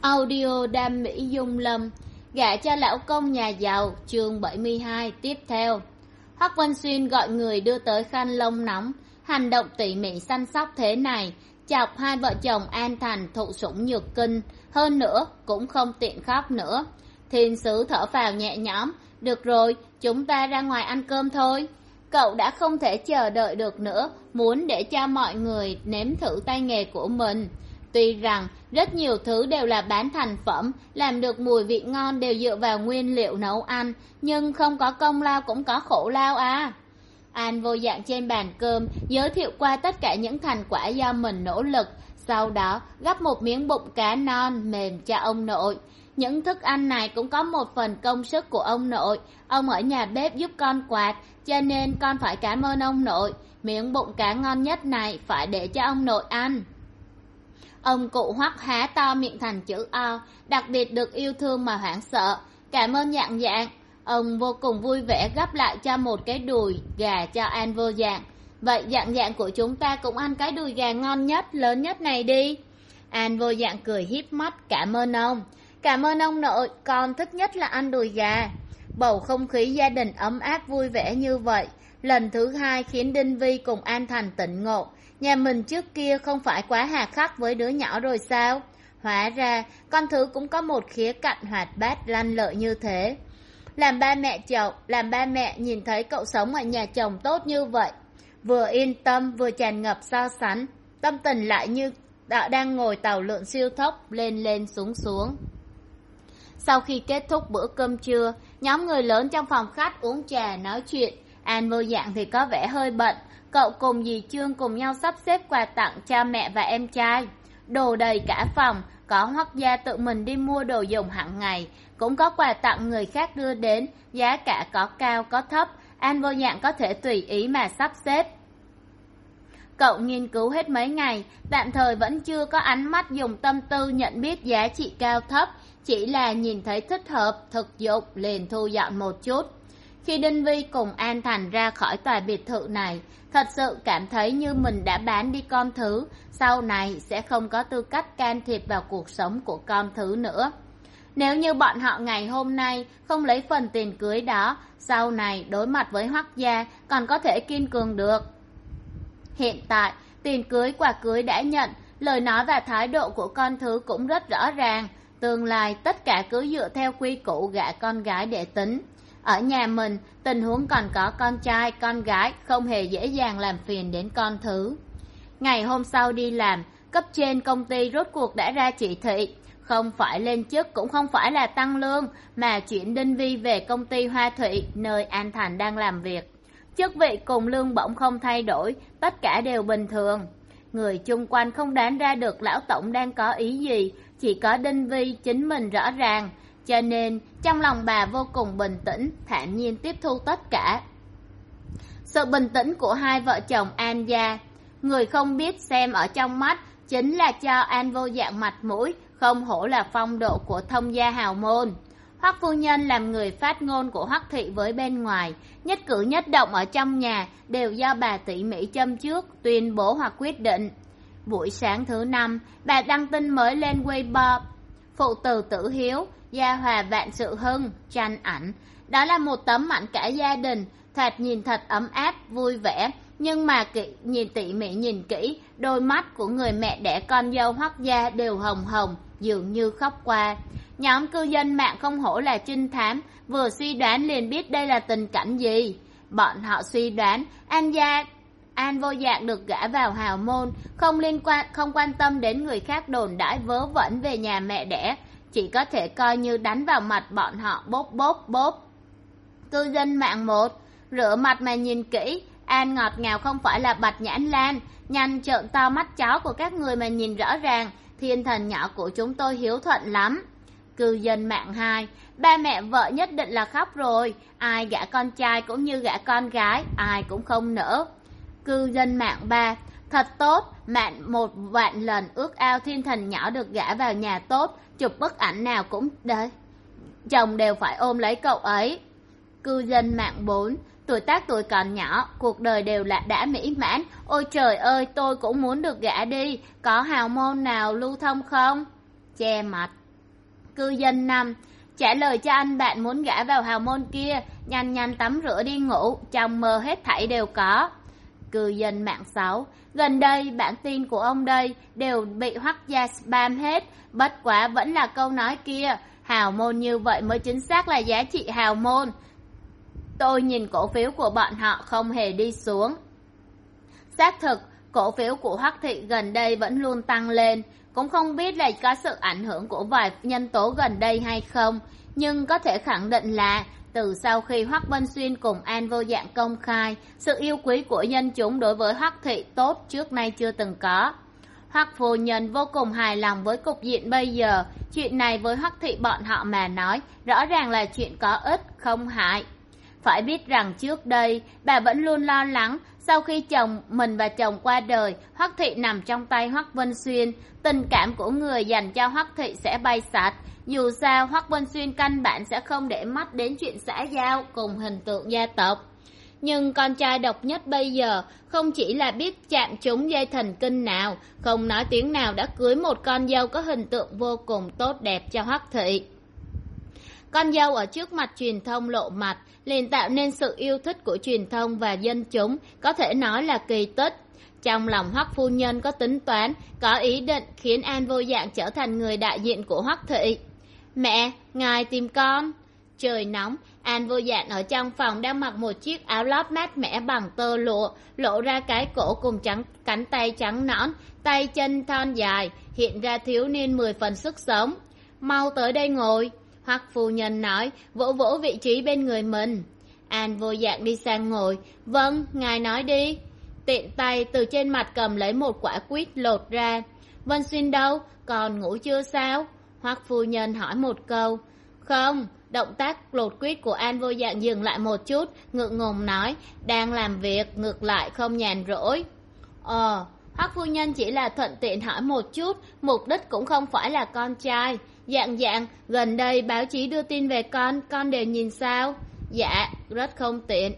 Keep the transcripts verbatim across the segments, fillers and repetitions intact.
Audio Đam Mỹ Dung Lâm, gả cho lão công nhà giàu, chương bảy mươi hai tiếp theo. Hoắc Vân Xuyên gọi người đưa tới khăn lông nóng, hành động tỉ mỉ săn sóc thế này, chọc hai vợ chồng An Thành thụ sủng nhược kinh, hơn nữa cũng không tiện khóc nữa. Thiên sứ thở phào nhẹ nhõm, được rồi, chúng ta ra ngoài ăn cơm thôi. Cậu đã không thể chờ đợi được nữa, muốn để cho mọi người nếm thử tay nghề của mình. Tuy rằng rất nhiều thứ đều là bán thành phẩm, làm được mùi vị ngon đều dựa vào nguyên liệu nấu ăn, nhưng không có công lao cũng có khổ lao à. An Vô Dạng trên bàn cơm giới thiệu qua tất cả những thành quả do mình nỗ lực, sau đó gắp một miếng bụng cá non mềm cho ông nội. Những thức ăn này cũng có một phần công sức của ông nội, ông ở nhà bếp giúp con quạt, cho nên con phải cảm ơn ông nội. Miếng bụng cá ngon nhất này phải để cho ông nội ăn. Ông cụ Hoắc há to miệng thành chữ O, đặc biệt được yêu thương mà hoảng sợ. Cảm ơn Dạng Dạng. Ông vô cùng vui vẻ gắp lại cho một cái đùi gà cho An Vô Dạng. Vậy Dạng Dạng của chúng ta cũng ăn cái đùi gà ngon nhất, lớn nhất này đi. An Vô Dạng cười híp mắt, cảm ơn ông. Cảm ơn ông nội, con thích nhất là ăn đùi gà. Bầu không khí gia đình ấm áp vui vẻ như vậy, lần thứ hai khiến Đinh Vi cùng An Thành tỉnh ngộ. Nhà mình trước kia không phải quá hà khắc với đứa nhỏ rồi sao? Hóa ra con thứ cũng có một khía cạnh hoạt bát lanh lợi như thế. Làm ba mẹ chồng, làm ba mẹ nhìn thấy cậu sống ở nhà chồng tốt như vậy, vừa yên tâm vừa tràn ngập so sánh, tâm tình lại như đã đang ngồi tàu lượn siêu tốc lên lên xuống xuống. Sau khi kết thúc bữa cơm trưa, nhóm người lớn trong phòng khách uống trà nói chuyện. An Vô Dạng thì có vẻ hơi bận, cậu cùng dì Trương cùng nhau sắp xếp quà tặng cho mẹ và em trai. Đồ đầy cả phòng, có Hoắc gia tự mình đi mua đồ dùng hàng ngày, cũng có quà tặng người khác đưa đến, giá cả có cao có thấp, An Vô Dạng có thể tùy ý mà sắp xếp. Cậu nghiên cứu hết mấy ngày, tạm thời vẫn chưa có ánh mắt dùng tâm tư nhận biết giá trị cao thấp, chỉ là nhìn thấy thích hợp, thực dụng liền thu dọn một chút. Khi Đinh Vi cùng An Thành ra khỏi tòa biệt thự này, thật sự cảm thấy như mình đã bán đi con thứ, sau này sẽ không có tư cách can thiệp vào cuộc sống của con thứ nữa. Nếu như bọn họ ngày hôm nay không lấy phần tiền cưới đó, sau này đối mặt với Hoắc gia còn có thể kiên cường được. Hiện tại, tiền cưới quà cưới đã nhận, lời nói và thái độ của con thứ cũng rất rõ ràng, tương lai tất cả cứ dựa theo quy củ gả con gái để tính. Ở nhà mình, tình huống còn có con trai, con gái, không hề dễ dàng làm phiền đến con thứ. Ngày hôm sau đi làm, cấp trên công ty rốt cuộc đã ra chỉ thị, không phải lên chức cũng không phải là tăng lương, mà chuyển Đinh Vi về công ty Hoa Thủy, nơi An Thành đang làm việc. Chức vị cùng lương bổng không thay đổi, tất cả đều bình thường. Người chung quanh không đoán ra được lão tổng đang có ý gì, chỉ có Đinh Vi chính mình rõ ràng, cho nên trong lòng bà vô cùng bình tĩnh, thản nhiên tiếp thu tất cả. Sự bình tĩnh của hai vợ chồng An gia, người không biết xem ở trong mắt, chính là cho An Vô Dạng mặt mũi, không hổ là phong độ của thông gia hào môn. Hoắc phu nhân làm người phát ngôn của Hoắc thị với bên ngoài, nhất cử nhất động ở trong nhà đều do bà tỉ mỉ châm trước, tuyên bố hoặc quyết định. Buổi sáng thứ năm, bà đăng tin mới lên Weibo, phụ tử Tử Hiếu, gia hòa vạn sự hưng, tranh ảnh. Đó là một tấm ảnh cả gia đình, thoạt nhìn thật ấm áp, vui vẻ, nhưng mà kỹ, nhìn tỉ mỉ nhìn kỹ, đôi mắt của người mẹ đẻ con dâu Hoắc gia đều hồng hồng, dường như khóc qua. Nhóm cư dân mạng không hổ là trinh thám, vừa suy đoán liền biết đây là tình cảnh gì. Bọn họ suy đoán An gia An Vô Dạng được gả vào hào môn, không liên quan không quan tâm đến người khác đồn đãi vớ vẩn về nhà mẹ đẻ, chỉ có thể coi như đánh vào mặt bọn họ bốp bốp bốp. Cư dân mạng một, rửa mặt mà nhìn kỹ, An ngọt ngào không phải là Bạch Nhãn Lan, nhanh trợn to mắt chó của các người mà nhìn rõ ràng, thiên thần nhỏ của chúng tôi hiếu thuận lắm. Cư dân mạng hai, ba mẹ vợ nhất định là khóc rồi, ai gả con trai cũng như gả con gái, ai cũng không nỡ. Cư dân mạng ba, thật tốt, mạn một vạn lần ước ao thiên thần nhỏ được gả vào nhà tốt, chụp bức ảnh nào cũng đấy, chồng đều phải ôm lấy cậu ấy. Cư dân mạng bốn, tuổi tác tuổi còn nhỏ, cuộc đời đều là đã mỹ mãn, ôi trời ơi tôi cũng muốn được gả đi, có hào môn nào lưu thông không? Che mặt. Cư dân năm: trả lời cho anh bạn muốn gả vào hào môn kia, nhanh nhanh tắm rửa đi ngủ, trong mơ hết thảy đều có. Cư dân mạng sáu: gần đây bản tin của ông đây đều bị Hoắc gia spam hết, bất quá vẫn là câu nói kia, hào môn như vậy mới chính xác là giá trị hào môn. Tôi nhìn cổ phiếu của bọn họ không hề đi xuống. Xác thực, cổ phiếu của Hoắc thị gần đây vẫn luôn tăng lên, cũng không biết là có sự ảnh hưởng của vài nhân tố gần đây hay không, nhưng có thể khẳng định là từ sau khi Hoắc Vân Xuyên cùng An Vô Dạng công khai, sự yêu quý của nhân chúng đối với Hoắc thị tốt trước nay chưa từng có. Hoắc phu nhân vô cùng hài lòng với cục diện bây giờ, chuyện này với Hoắc thị bọn họ mà nói, rõ ràng là chuyện có ích không hại. Phải biết rằng trước đây, bà vẫn luôn lo lắng, sau khi chồng mình và chồng qua đời, Hoắc thị nằm trong tay Hoắc Vân Xuyên, tình cảm của người dành cho Hoắc thị sẽ bay sạch. Dù sao, Hoắc Vân Xuyên căn bản sẽ không để mắt đến chuyện xã giao cùng hình tượng gia tộc. Nhưng con trai độc nhất bây giờ không chỉ là biết chạm trúng dây thần kinh nào, không nói tiếng nào đã cưới một con dâu có hình tượng vô cùng tốt đẹp cho Hoắc thị. Con dâu ở trước mặt truyền thông lộ mặt, liền tạo nên sự yêu thích của truyền thông và dân chúng, có thể nói là kỳ tích. Trong lòng Hoắc phu nhân có tính toán, có ý định khiến An Vô Dạng trở thành người đại diện của Hoắc thị. Mẹ, ngài tìm con. Trời nóng, An Vô Dạng ở trong phòng đang mặc một chiếc áo lót mát mẻ bằng tơ lụa, lộ ra cái cổ cùng trắng cánh tay trắng nõn, tay chân thon dài, hiện ra thiếu niên mười phần sức sống. Mau tới đây ngồi, Hoắc phu nhân nói, vỗ vỗ vị trí bên người mình. An Vô Dạng đi sang ngồi. Vâng, ngài nói đi. Tiện tay từ trên mặt cầm lấy một quả quýt lột ra. Vân Xuyên đâu, còn ngủ chưa sao? Hoắc phu nhân hỏi một câu. Không. Động tác lột quýt của An Vô Dạng dừng lại một chút, ngượng ngùng nói, đang làm việc, ngược lại không nhàn rỗi. Ờ, Hoắc phu nhân chỉ là thuận tiện hỏi một chút, mục đích cũng không phải là con trai. Dạng Dạng, gần đây báo chí đưa tin về con, con đều nhìn sao? Dạ, rất không tiện.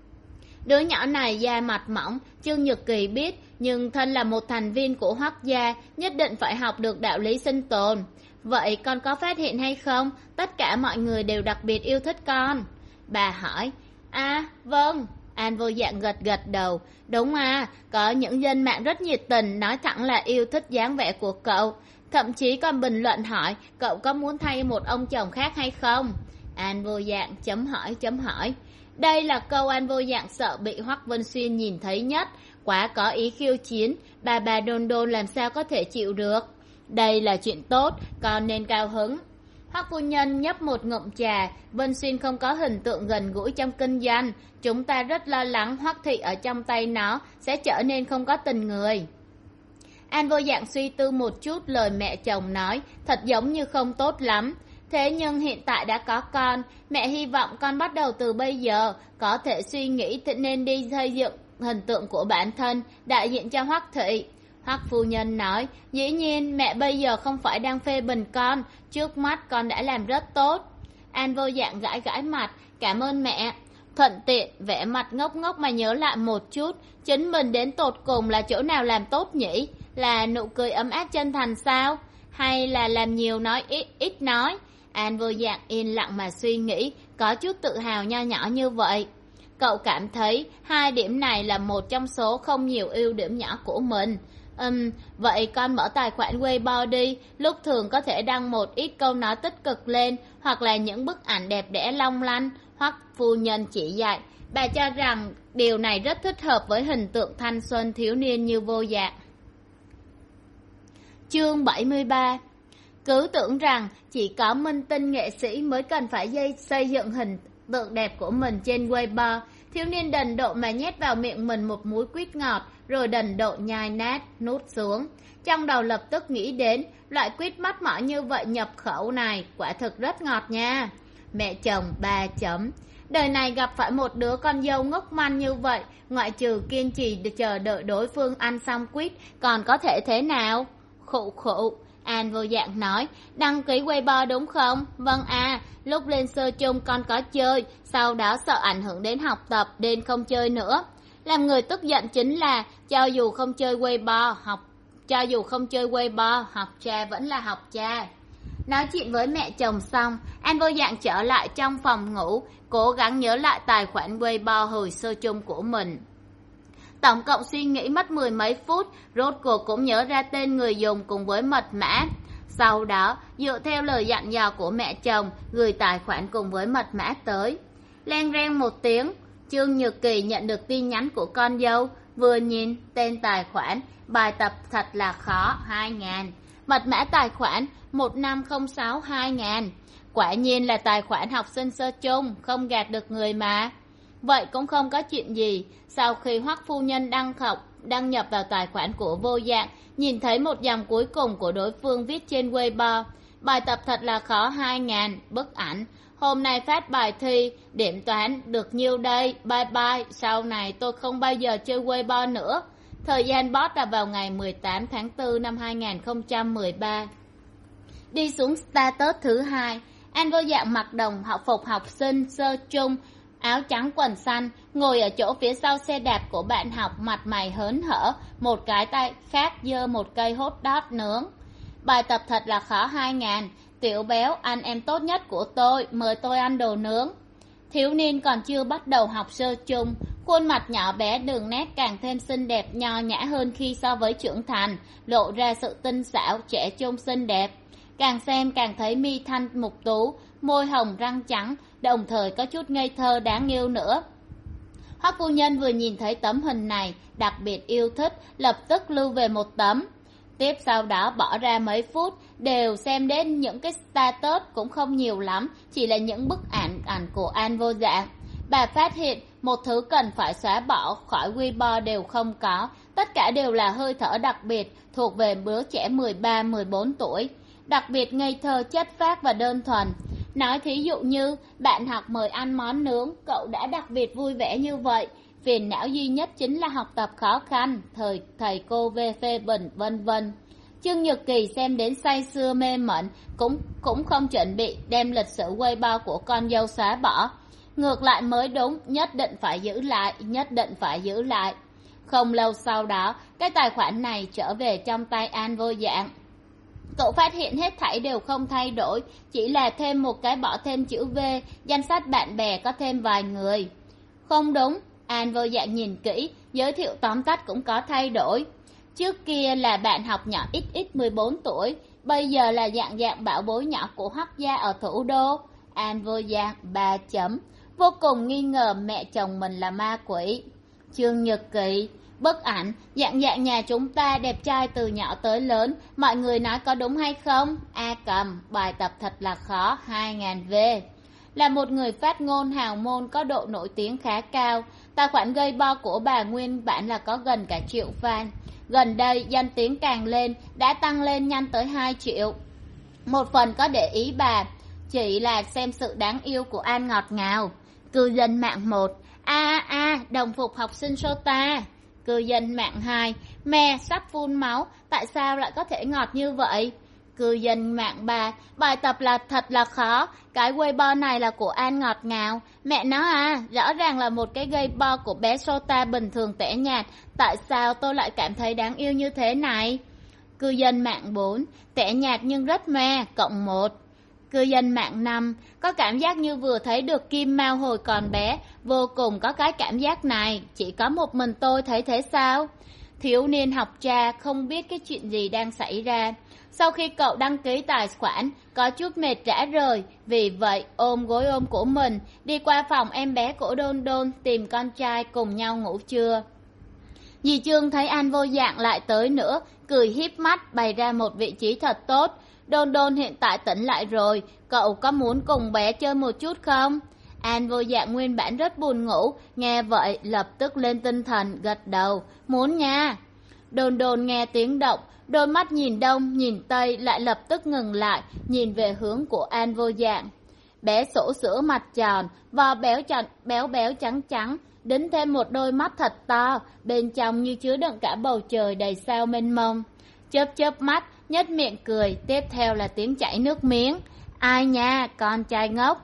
Đứa nhỏ này da mặt mỏng, Trương Nhược Kỳ biết, nhưng thân là một thành viên của Hoắc gia, nhất định phải học được đạo lý sinh tồn. Vậy con có phát hiện hay không, tất cả mọi người đều đặc biệt yêu thích con? Bà hỏi. À, vâng. An Vô Dạng gật gật đầu. Đúng à, có những dân mạng rất nhiệt tình, nói thẳng là yêu thích dáng vẻ của cậu. Thậm chí còn bình luận hỏi, cậu có muốn thay một ông chồng khác hay không? An Vô Dạng chấm hỏi chấm hỏi. Đây là câu An Vô Dạng sợ bị Hoắc Vân Xuyên nhìn thấy nhất, quá có ý khiêu chiến, bà bà đôn đôn làm sao có thể chịu được. Đây là chuyện tốt, con nên cao hứng. Hoắc phu nhân nhấp một ngụm trà. Vân Xuyên không có hình tượng gần gũi trong kinh doanh, chúng ta rất lo lắng Hoắc thị ở trong tay nó sẽ trở nên không có tình người. An Vô Dạng suy tư một chút, lời mẹ chồng nói thật giống như không tốt lắm. Thế nhưng hiện tại đã có con, mẹ hy vọng con bắt đầu từ bây giờ có thể suy nghĩ thì nên đi xây dựng hình tượng của bản thân, đại diện cho Hoắc thị. Hoắc phu nhân nói, dĩ nhiên mẹ bây giờ không phải đang phê bình con, trước mắt con đã làm rất tốt. An Vô Dạng gãi gãi mặt, cảm ơn mẹ. Thuận tiện, vẻ mặt ngốc ngốc mà nhớ lại một chút, chính mình đến tột cùng là chỗ nào làm tốt nhỉ? Là nụ cười ấm áp chân thành sao? Hay là làm nhiều nói ít, ít nói? An Vô Dạng yên lặng mà suy nghĩ, có chút tự hào nho nhỏ như vậy. Cậu cảm thấy hai điểm này là một trong số không nhiều ưu điểm nhỏ của mình. Ừm, vậy con mở tài khoản Weibo đi, lúc thường có thể đăng một ít câu nói tích cực lên, hoặc là những bức ảnh đẹp đẽ long lanh. Hoắc phu nhân chỉ dạy, bà cho rằng điều này rất thích hợp với hình tượng thanh xuân thiếu niên như Vô Dạng. Chương bảy mươi ba. Cứ tưởng rằng chỉ có minh tinh nghệ sĩ mới cần phải xây dựng hình tượng đẹp của mình trên Weibo. Thiếu niên đần độ mà nhét vào miệng mình một múi quýt ngọt, rồi đần độ nhai nát, nuốt xuống. Trong đầu lập tức nghĩ đến, loại quýt mắt mỏ như vậy nhập khẩu này, quả thực rất ngọt nha. Mẹ chồng ba chấm. Đời này gặp phải một đứa con dâu ngốc manh như vậy, ngoại trừ kiên trì chờ đợi đối phương ăn xong quýt, còn có thể thế nào? Khụ khụ. An Vô Dạng nói, đăng ký Weibo đúng không? Vâng à, lúc lên sơ chung con có chơi, sau đó sợ ảnh hưởng đến học tập nên không chơi nữa. Làm người tức giận chính là, cho dù không chơi Weibo, học cho dù không chơi Weibo, học cha vẫn là học cha. Nói chuyện với mẹ chồng xong, An vô dạng trở lại trong phòng ngủ, cố gắng nhớ lại tài khoản Weibo hồi sơ chung của mình. Tổng cộng suy nghĩ mất mười mấy phút, rốt cuộc cũng nhớ ra tên người dùng cùng với mật mã. Sau đó, dựa theo lời dặn dò của mẹ chồng, gửi tài khoản cùng với mật mã tới. Len reng một tiếng, Trương Nhược Kỳ nhận được tin nhắn của con dâu, vừa nhìn tên tài khoản, bài tập thật là khó hai ngàn, mật mã tài khoản một năm không sáu hai ngàn. Quả nhiên là tài khoản học sinh sơ chung, không gạt được người mà. Vậy cũng không có chuyện gì. Sau khi Hoắc phu nhân đăng học đăng nhập vào tài khoản của vô dạng, nhìn thấy một dòng cuối cùng của đối phương viết trên Weibo, bài tập thật là khó hai ngàn, bức ảnh. Hôm nay phát bài thi, điểm toán được nhiêu đây, bye bye, sau này tôi không bao giờ chơi Weibo nữa. Thời gian post là vào ngày mười tám tháng tư năm hai nghìn không trăm mười ba. Đi xuống status thứ hai, An vô dạng mặc đồng học phục học sinh sơ chung, áo trắng quần xanh, ngồi ở chỗ phía sau xe đạp của bạn học, mặt mày hớn hở, một cái tay khác giơ một cây hot dog nướng. Bài tập thật là khó hai ngàn, tiểu béo anh em tốt nhất của tôi, mời tôi ăn đồ nướng. Thiếu niên còn chưa bắt đầu học sơ chung, khuôn mặt nhỏ bé đường nét càng thêm xinh đẹp nho nhã hơn khi so với trưởng thành, lộ ra sự tinh xảo trẻ trung xinh đẹp. Càng xem càng thấy mi thanh mục tú, môi hồng răng trắng, đồng thời có chút ngây thơ đáng yêu nữa. Hoắc phu nhân vừa nhìn thấy tấm hình này, đặc biệt yêu thích, lập tức lưu về một tấm. Tiếp sau đó bỏ ra mấy phút, đều xem đến những cái status cũng không nhiều lắm, chỉ là những bức ảnh ảnh của An vô dạng. Bà phát hiện một thứ cần phải xóa bỏ khỏi Weibo đều không có, tất cả đều là hơi thở đặc biệt, thuộc về đứa trẻ mười ba mười bốn tuổi. Đặc biệt ngây thơ, chất phác và đơn thuần. Nói thí dụ như bạn học mời ăn món nướng, cậu đã đặc biệt vui vẻ như vậy. Phiền não duy nhất chính là học tập khó khăn, thời thầy cô về phê bình, vân vân. Trương Nhược Kỳ xem đến say sưa mê mẩn, cũng cũng không chuẩn bị đem lịch sử Weibo của con dâu xóa bỏ. Ngược lại mới đúng, nhất định phải giữ lại, nhất định phải giữ lại. Không lâu sau đó, cái tài khoản này trở về trong tay An vô dạng. Cậu phát hiện hết thảy đều không thay đổi, chỉ là thêm một cái bỏ thêm chữ V, danh sách bạn bè có thêm vài người. Không đúng, An vô dạng nhìn kỹ, giới thiệu tóm tắt cũng có thay đổi. Trước kia là bạn học nhỏ ích ích mười bốn tuổi, bây giờ là dạng dạng bảo bối nhỏ của Hoắc gia ở thủ đô. An vô dạng ba chấm, vô cùng nghi ngờ mẹ chồng mình là ma quỷ. Trương Nhược Kỳ, bức ảnh, dạng dạng nhà chúng ta đẹp trai từ nhỏ tới lớn, mọi người nói có đúng hay không? A cầm, bài tập thật là khó, hai ngàn V. Là một người phát ngôn hào môn có độ nổi tiếng khá cao, tài khoản Weibo của bà nguyên bản là có gần cả triệu fan. Gần đây, danh tiếng càng lên, đã tăng lên nhanh tới hai triệu. Một phần có để ý bà, chỉ là xem sự đáng yêu của An ngọt ngào. Cư dân mạng một, a a đồng phục học sinh Sota. Cư dân mạng hai, mẹ sắp phun máu, tại sao lại có thể ngọt như vậy? Cư dân mạng ba, bài tập là thật là khó, cái Weibo này là của An ngọt ngào. Mẹ nó à, rõ ràng là một cái Weibo của bé Sota bình thường tẻ nhạt, tại sao tôi lại cảm thấy đáng yêu như thế này? Cư dân mạng bốn, tẻ nhạt nhưng rất mê, cộng một. Cư dân mạng năm, có cảm giác như vừa thấy được Kim Mao hồi còn bé, vô cùng có cái cảm giác này, chỉ có một mình tôi thấy thế sao? Thiếu niên học trà không biết cái chuyện gì đang xảy ra. Sau khi cậu đăng ký tài khoản, có chút mệt rã rời, vì vậy ôm gối ôm của mình, đi qua phòng em bé của Đôn Đôn tìm con trai cùng nhau ngủ trưa. Dì Trương thấy An vô dạng lại tới nữa, cười híp mắt bày ra một vị trí thật tốt. Đôn Đôn hiện tại tỉnh lại rồi, cậu có muốn cùng bé chơi một chút không? An vô dạng nguyên bản rất buồn ngủ, nghe vậy lập tức lên tinh thần, gật đầu, muốn nha. Đôn Đôn nghe tiếng động, đôi mắt nhìn đông nhìn tây lại lập tức ngừng lại, nhìn về hướng của An vô dạng. Bé sổ sữa mặt tròn, vò béo tròn, béo béo trắng trắng, đính thêm một đôi mắt thật to, bên trong như chứa đựng cả bầu trời đầy sao mênh mông. Chớp chớp mắt, nhếch miệng cười, tiếp theo là tiếng chảy nước miếng. Ai nha, con trai ngốc.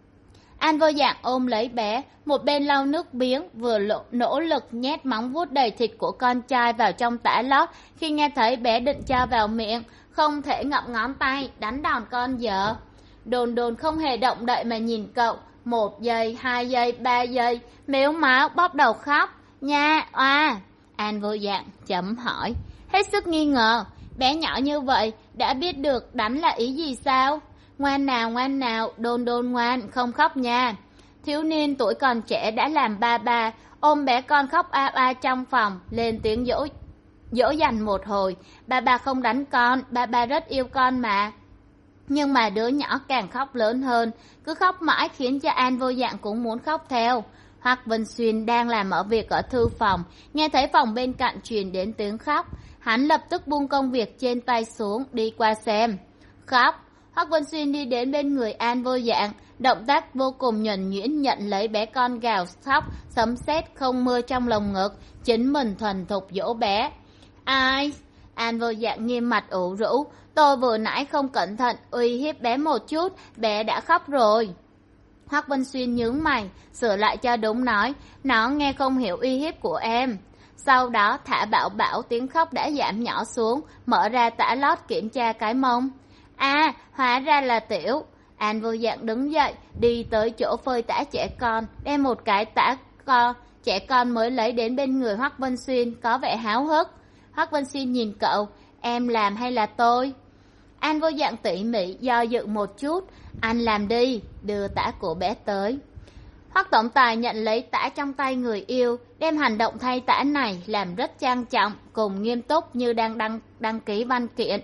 An vô dạng ôm lấy bé, một bên lau nước miếng, vừa lộ, nỗ lực nhét móng vuốt đầy thịt của con trai vào trong tã lót. Khi nghe thấy bé định cho vào miệng, không thể ngậm ngón tay đánh đòn con vợ. Đồn đồn không hề động đậy mà nhìn cậu, một giây, hai giây, ba giây, mếu máu bóp đầu khóc. Nha, oa. An vô dạng chấm hỏi, hết sức nghi ngờ, bé nhỏ như vậy đã biết được đánh là ý gì sao? Ngoan nào, ngoan nào, đồn đồn ngoan, không khóc nha. Thiếu niên tuổi còn trẻ đã làm ba ba, ôm bé con khóc a a trong phòng, lên tiếng dỗ dỗ dành một hồi. Ba ba không đánh con, ba ba rất yêu con mà. Nhưng mà đứa nhỏ càng khóc lớn hơn, cứ khóc mãi khiến cho An vô dạng cũng muốn khóc theo. Hoắc Vân Xuyên đang làm ở việc ở thư phòng, nghe thấy phòng bên cạnh truyền đến tiếng khóc, hắn lập tức buông công việc trên tay xuống, đi qua xem. Khóc. Hoắc Vân Xuyên đi đến bên người An vô dạng, động tác vô cùng nhuần nhuyễn nhận lấy bé con gào khóc sấm sét không mưa trong lồng ngực, chính mình thuần thục dỗ bé. Ai? An vô dạng nghiêm mặt ủ rũ, tôi vừa nãy không cẩn thận uy hiếp bé một chút, bé đã khóc rồi. Hoắc Vân Xuyên nhướng mày, sửa lại cho đúng nói, nó nghe không hiểu uy hiếp của em. Sau đó thả bảo bảo tiếng khóc đã giảm nhỏ xuống, mở ra tã lót kiểm tra cái mông. À, hóa ra là Tiểu. An vô dạng đứng dậy, đi tới chỗ phơi tã trẻ con, đem một cái tã con trẻ con mới lấy đến bên người Hoắc Vân Xuyên, có vẻ háo hức. Hoắc Vân Xuyên nhìn cậu, em làm hay là tôi? An vô dạng tỉ mỉ do dự một chút, anh làm đi, đưa tã của bé tới. Hoắc tổng tài nhận lấy tã trong tay người yêu, đem hành động thay tã này làm rất trang trọng, cùng nghiêm túc như đang đăng, đăng ký văn kiện.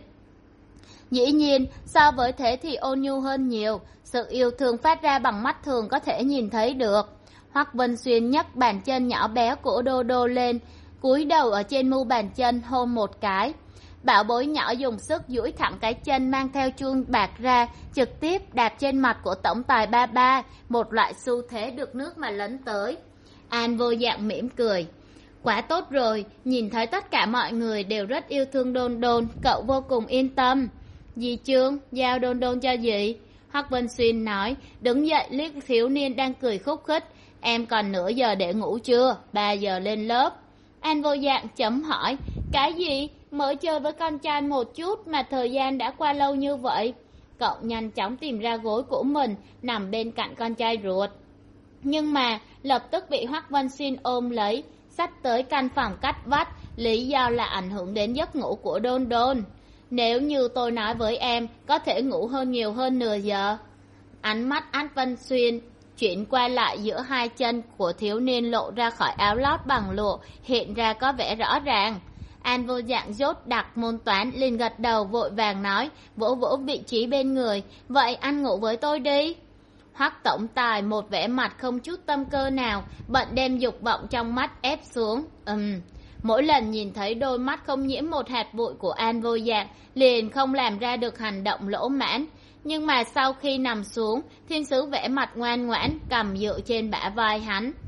Dĩ nhiên, so với thế thì ôn nhu hơn nhiều, sự yêu thương phát ra bằng mắt thường có thể nhìn thấy được. Hoắc Vân Xuyên nhấc bàn chân nhỏ bé của Đô Đô lên, cúi đầu ở trên mu bàn chân hôn một cái. Bảo bối nhỏ dùng sức duỗi thẳng cái chân mang theo chuông bạc ra, trực tiếp đạp trên mặt của tổng tài ba ba, một loại xu thế được nước mà lấn tới. An vô dạng mỉm cười. Quá tốt rồi, nhìn thấy tất cả mọi người đều rất yêu thương Đôn Đôn, cậu vô cùng yên tâm. Dì Trương, giao Đôn Đôn cho dì. Hoắc Vân Xuyên nói, đứng dậy liếc thiếu niên đang cười khúc khích. Em còn nửa giờ để ngủ chưa? Ba giờ lên lớp. An vô dạng chấm hỏi, cái gì? Mới chơi với con trai một chút mà thời gian đã qua lâu như vậy. Cậu nhanh chóng tìm ra gối của mình, nằm bên cạnh con trai ruột. Nhưng mà lập tức bị Hoắc Vân Xuyên ôm lấy, xách tới căn phòng cách vách, lý do là ảnh hưởng đến giấc ngủ của Đôn Đôn. Nếu như tôi nói với em, có thể ngủ hơn nhiều hơn nửa giờ. Ánh mắt An Vân Xuyên chuyển qua lại giữa hai chân của thiếu niên lộ ra khỏi áo lót bằng lụa, hiện ra có vẻ rõ ràng. An vô dạng dốt đặt môn toán, liền gật đầu vội vàng nói, vỗ vỗ vị trí bên người, vậy anh ngủ với tôi đi. Hoắc tổng tài một vẻ mặt không chút tâm cơ nào, bận đem dục vọng trong mắt ép xuống. Ừm, mỗi lần nhìn thấy đôi mắt không nhiễm một hạt bụi của An vô dạng, liền không làm ra được hành động lỗ mãn. Nhưng mà sau khi nằm xuống, thiên sứ vẽ mặt ngoan ngoãn, cầm dựa trên bả vai hắn.